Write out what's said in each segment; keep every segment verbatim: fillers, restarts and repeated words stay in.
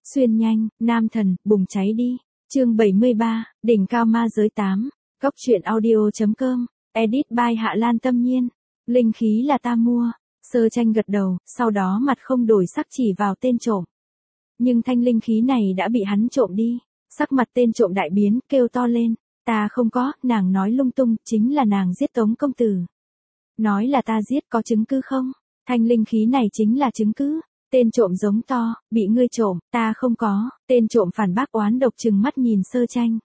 Xuyên nhanh, nam thần, bùng cháy đi. Chương bảy mươi ba, đỉnh cao ma giới tám. Góc truyện audio chấm com. Edit by Hạ Lan Tâm Nhiên. Linh khí là ta mua. Sơ Tranh gật đầu, sau đó mặt không đổi sắc chỉ vào tên trộm. Nhưng thanh linh khí này đã bị hắn trộm đi. Sắc mặt tên trộm đại biến, kêu to lên. Ta không có, nàng nói lung tung, chính là nàng giết Tống công tử. Nói là ta giết, có chứng cứ không? Thanh linh khí này chính là chứng cứ. Tên trộm giống to, bị ngươi trộm, ta không có. Tên trộm phản bác oán độc trừng mắt nhìn Sơ Tranh.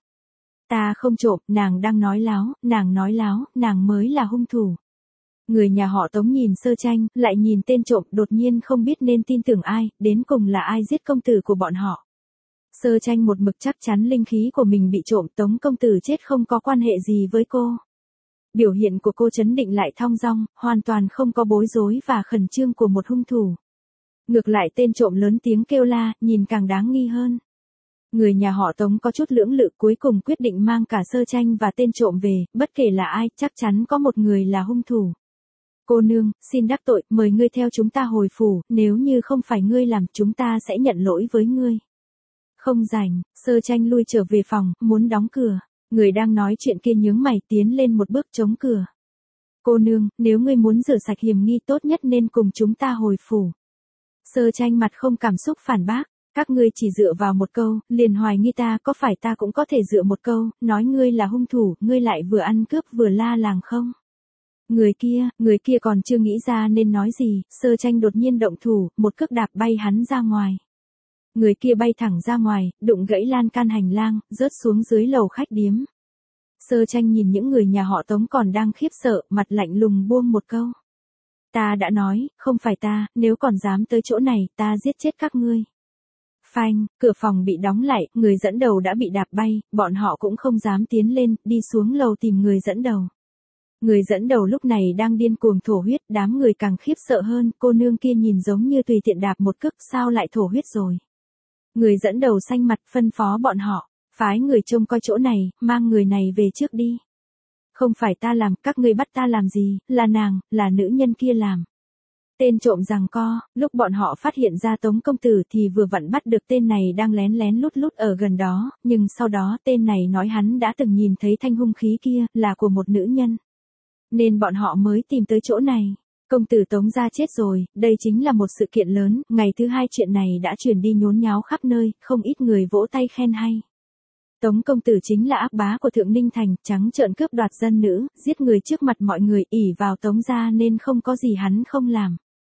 Ta không trộm, nàng đang nói láo, nàng nói láo, nàng mới là hung thủ. Người nhà họ Tống nhìn Sơ Tranh, lại nhìn tên trộm, đột nhiên không biết nên tin tưởng ai, đến cùng là ai giết công tử của bọn họ. Sơ Tranh một mực chắc chắn linh khí của mình bị trộm, Tống công tử chết không có quan hệ gì với cô. Biểu hiện của cô trấn định lại thong dong, hoàn toàn không có bối rối và khẩn trương của một hung thủ. Ngược lại tên trộm lớn tiếng kêu la, nhìn càng đáng nghi hơn. Người nhà họ Tống có chút lưỡng lự, cuối cùng quyết định mang cả Sơ Tranh và tên trộm về, bất kể là ai, chắc chắn có một người là hung thủ. Cô nương, xin đắc tội, mời ngươi theo chúng ta hồi phủ, nếu như không phải ngươi làm, chúng ta sẽ nhận lỗi với ngươi. Không rảnh, Sơ Tranh lui trở về phòng, muốn đóng cửa. Người đang nói chuyện kia nhướng mày tiến lên một bước chống cửa. Cô nương, nếu ngươi muốn rửa sạch hiểm nghi tốt nhất nên cùng chúng ta hồi phủ. Sơ Tranh mặt không cảm xúc phản bác. Các ngươi chỉ dựa vào một câu, liền hoài nghi ta, có phải ta cũng có thể dựa một câu, nói ngươi là hung thủ, ngươi lại vừa ăn cướp vừa la làng không? Người kia, người kia còn chưa nghĩ ra nên nói gì, Sơ Tranh đột nhiên động thủ, một cước đạp bay hắn ra ngoài. Người kia bay thẳng ra ngoài, đụng gãy lan can hành lang, rớt xuống dưới lầu khách điếm. Sơ Tranh nhìn những người nhà họ Tống còn đang khiếp sợ, mặt lạnh lùng buông một câu. Ta đã nói, không phải ta, nếu còn dám tới chỗ này, ta giết chết các ngươi. Phanh, cửa phòng bị đóng lại, người dẫn đầu đã bị đạp bay, bọn họ cũng không dám tiến lên, đi xuống lầu tìm người dẫn đầu. Người dẫn đầu lúc này đang điên cuồng thổ huyết, đám người càng khiếp sợ hơn, cô nương kia nhìn giống như tùy tiện đạp một cước, sao lại thổ huyết rồi. Người dẫn đầu xanh mặt phân phó bọn họ, phái người trông coi chỗ này, mang người này về trước đi. Không phải ta làm, các ngươi bắt ta làm gì, là nàng, là nữ nhân kia làm. Tên trộm giằng co, lúc bọn họ phát hiện ra Tống công tử thì vừa vặn bắt được tên này đang lén lén lút lút ở gần đó, nhưng sau đó tên này nói hắn đã từng nhìn thấy thanh hung khí kia, là của một nữ nhân. Nên bọn họ mới tìm tới chỗ này. Công tử Tống gia chết rồi, đây chính là một sự kiện lớn, ngày thứ hai chuyện này đã truyền đi nhốn nháo khắp nơi, không ít người vỗ tay khen hay. Tống công tử chính là ác bá của Thượng Ninh Thành, trắng trợn cướp đoạt dân nữ, giết người trước mặt mọi người, ỷ vào Tống gia nên không có gì hắn không làm.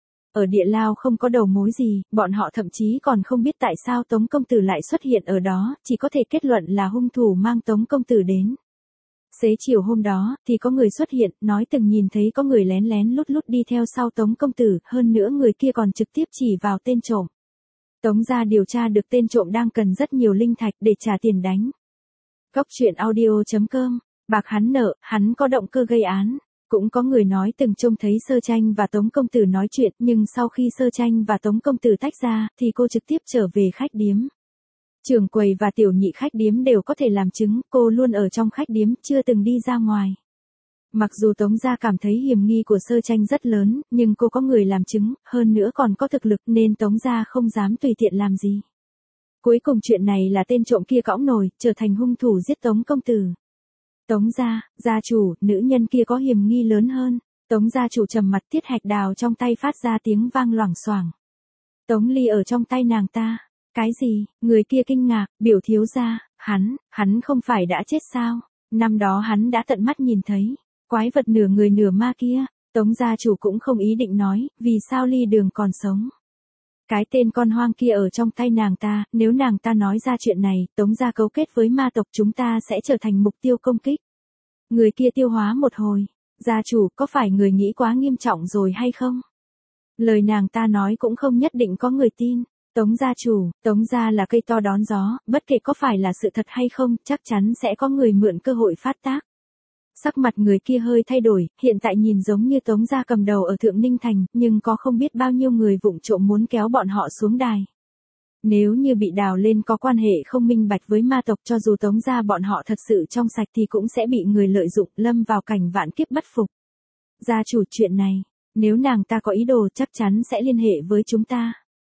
Ở địa lao không có đầu mối gì, bọn họ thậm chí còn không biết tại sao Tống công tử lại xuất hiện ở đó, chỉ có thể kết luận là hung thủ mang Tống công tử đến. Xế chiều hôm đó, thì có người xuất hiện, nói từng nhìn thấy có người lén lén lút lút đi theo sau Tống công tử, hơn nữa người kia còn trực tiếp chỉ vào tên trộm. Tống gia điều tra được tên trộm đang cần rất nhiều linh thạch để trả tiền đánh. Góc truyện audio chấm com, bạc hắn nợ, hắn có động cơ gây án. Cũng có người nói từng trông thấy Sơ Tranh và Tống công tử nói chuyện, nhưng sau khi Sơ Tranh và Tống công tử tách ra, thì cô trực tiếp trở về khách điếm. Trưởng quầy và tiểu nhị khách điếm đều có thể làm chứng, cô luôn ở trong khách điếm, chưa từng đi ra ngoài. Mặc dù Tống gia cảm thấy hiểm nghi của Sơ Tranh rất lớn, nhưng cô có người làm chứng, hơn nữa còn có thực lực nên Tống gia không dám tùy tiện làm gì. Cuối cùng chuyện này là tên trộm kia cõng nồi, trở thành hung thủ giết Tống công tử. Tống gia, gia chủ, nữ nhân kia có hiểm nghi lớn hơn. Tống gia chủ trầm mặt, tiết hạch đào trong tay phát ra tiếng vang loảng xoảng. Tống ly ở trong tay nàng ta. Cái gì? Người kia kinh ngạc, biểu thiếu gia, hắn, hắn không phải đã chết sao? Năm đó hắn đã tận mắt nhìn thấy. Quái vật nửa người nửa ma kia. Tống gia chủ cũng không ý định nói, vì sao ly đường còn sống. Cái tên con hoang kia ở trong tay nàng ta, nếu nàng ta nói ra chuyện này, Tống gia cấu kết với ma tộc chúng ta sẽ trở thành mục tiêu công kích. Người kia tiêu hóa một hồi, gia chủ có phải người nghĩ quá nghiêm trọng rồi hay không? Lời nàng ta nói cũng không nhất định có người tin. Tống gia chủ, Tống gia là cây to đón gió, bất kể có phải là sự thật hay không, chắc chắn sẽ có người mượn cơ hội phát tác. Sắc mặt người kia hơi thay đổi, hiện tại nhìn giống như Tống gia cầm đầu ở Thượng Ninh Thành, nhưng có không biết bao nhiêu người vụng trộm muốn kéo bọn họ xuống đài. Nếu như bị đào lên có quan hệ không minh bạch với ma tộc, cho dù Tống gia bọn họ thật sự trong sạch thì cũng sẽ bị người lợi dụng, lâm vào cảnh vạn kiếp bất phục. Gia chủ, chuyện này, nếu nàng ta có ý đồ chắc chắn sẽ liên hệ với chúng ta.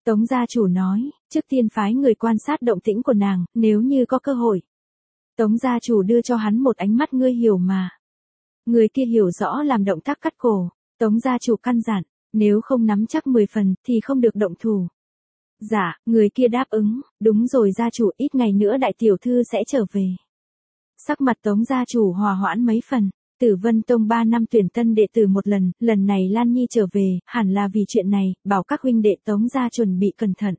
Tống gia chủ nói, trước tiên phái người quan sát động tĩnh của nàng, nếu như có cơ hội. Tống gia chủ đưa cho hắn một ánh mắt ngươi hiểu mà. Người kia hiểu rõ làm động tác cắt cổ. Tống gia chủ căn dặn, nếu không nắm chắc mười phần thì không được động thủ. Dạ, người kia đáp ứng, đúng rồi gia chủ, ít ngày nữa đại tiểu thư sẽ trở về. Sắc mặt Tống gia chủ hòa hoãn mấy phần. Tử Vân Tông ba năm tuyển tân đệ tử một lần, lần này Lan Nhi trở về, hẳn là vì chuyện này, bảo các huynh đệ Tống gia chuẩn bị cẩn thận.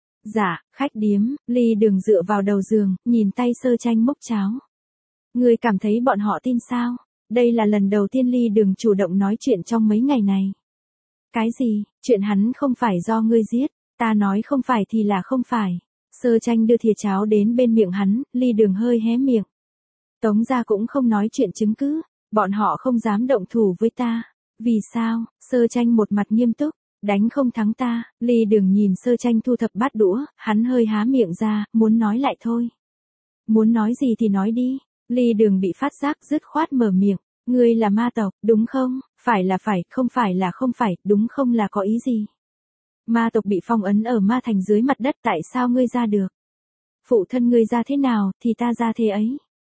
Dạ, khách điếm, Ly Đường dựa vào đầu giường, nhìn tay Sơ Tranh mốc cháo. Ngươi cảm thấy bọn họ tin sao? Đây là lần đầu tiên Ly Đường chủ động nói chuyện trong mấy ngày này. Cái gì, chuyện hắn không phải do ngươi giết, ta nói không phải thì là không phải. Sơ Tranh đưa thìa cháo đến bên miệng hắn, Ly Đường hơi hé miệng. Tống gia cũng không nói chuyện chứng cứ, bọn họ không dám động thủ với ta. Vì sao? Sơ Tranh một mặt nghiêm túc, đánh không thắng ta. Ly Đường nhìn Sơ Tranh thu thập bát đũa, hắn hơi há miệng ra, muốn nói lại thôi. Muốn nói gì thì nói đi. Ly Đường bị phát giác dứt khoát mở miệng, ngươi là ma tộc, đúng không? Phải là phải, không phải là không phải, đúng không là có ý gì? Ma tộc bị phong ấn ở ma thành dưới mặt đất, tại sao ngươi ra được? Phụ thân ngươi ra thế nào, thì ta ra thế ấy.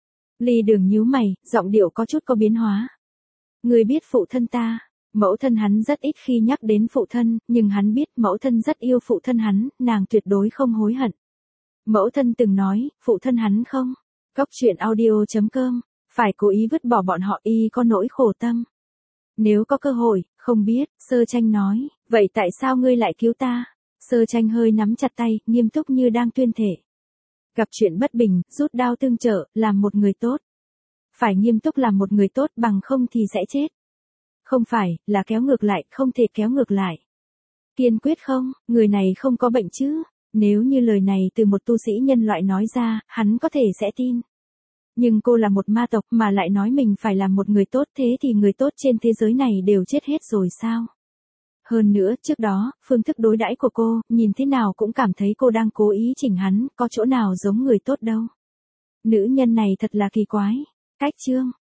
Ly Đường nhíu mày, giọng điệu có chút có biến hóa. Ngươi biết phụ thân ta, mẫu thân hắn rất ít khi nhắc đến phụ thân, nhưng hắn biết mẫu thân rất yêu phụ thân hắn, nàng tuyệt đối không hối hận. Mẫu thân từng nói, phụ thân hắn không. Cốc truyện audio chấm com, phải cố ý vứt bỏ bọn họ y có nỗi khổ tâm. Nếu có cơ hội, không biết, Sơ Tranh nói, vậy tại sao ngươi lại cứu ta? Sơ Tranh hơi nắm chặt tay, nghiêm túc như đang tuyên thể. Gặp chuyện bất bình, rút đao tương trợ, làm một người tốt. Phải nghiêm túc làm một người tốt, bằng không thì sẽ chết. Không phải, là kéo ngược lại, không thể kéo ngược lại. Kiên quyết không, người này không có bệnh chứ. Nếu như lời này từ một tu sĩ nhân loại nói ra, hắn có thể sẽ tin. Nhưng cô là một ma tộc mà lại nói mình phải làm một người tốt, thế thì người tốt trên thế giới này đều chết hết rồi sao? Hơn nữa, trước đó, phương thức đối đãi của cô, nhìn thế nào cũng cảm thấy cô đang cố ý chỉnh hắn, có chỗ nào giống người tốt đâu. Nữ nhân này thật là kỳ quái. Cách chương.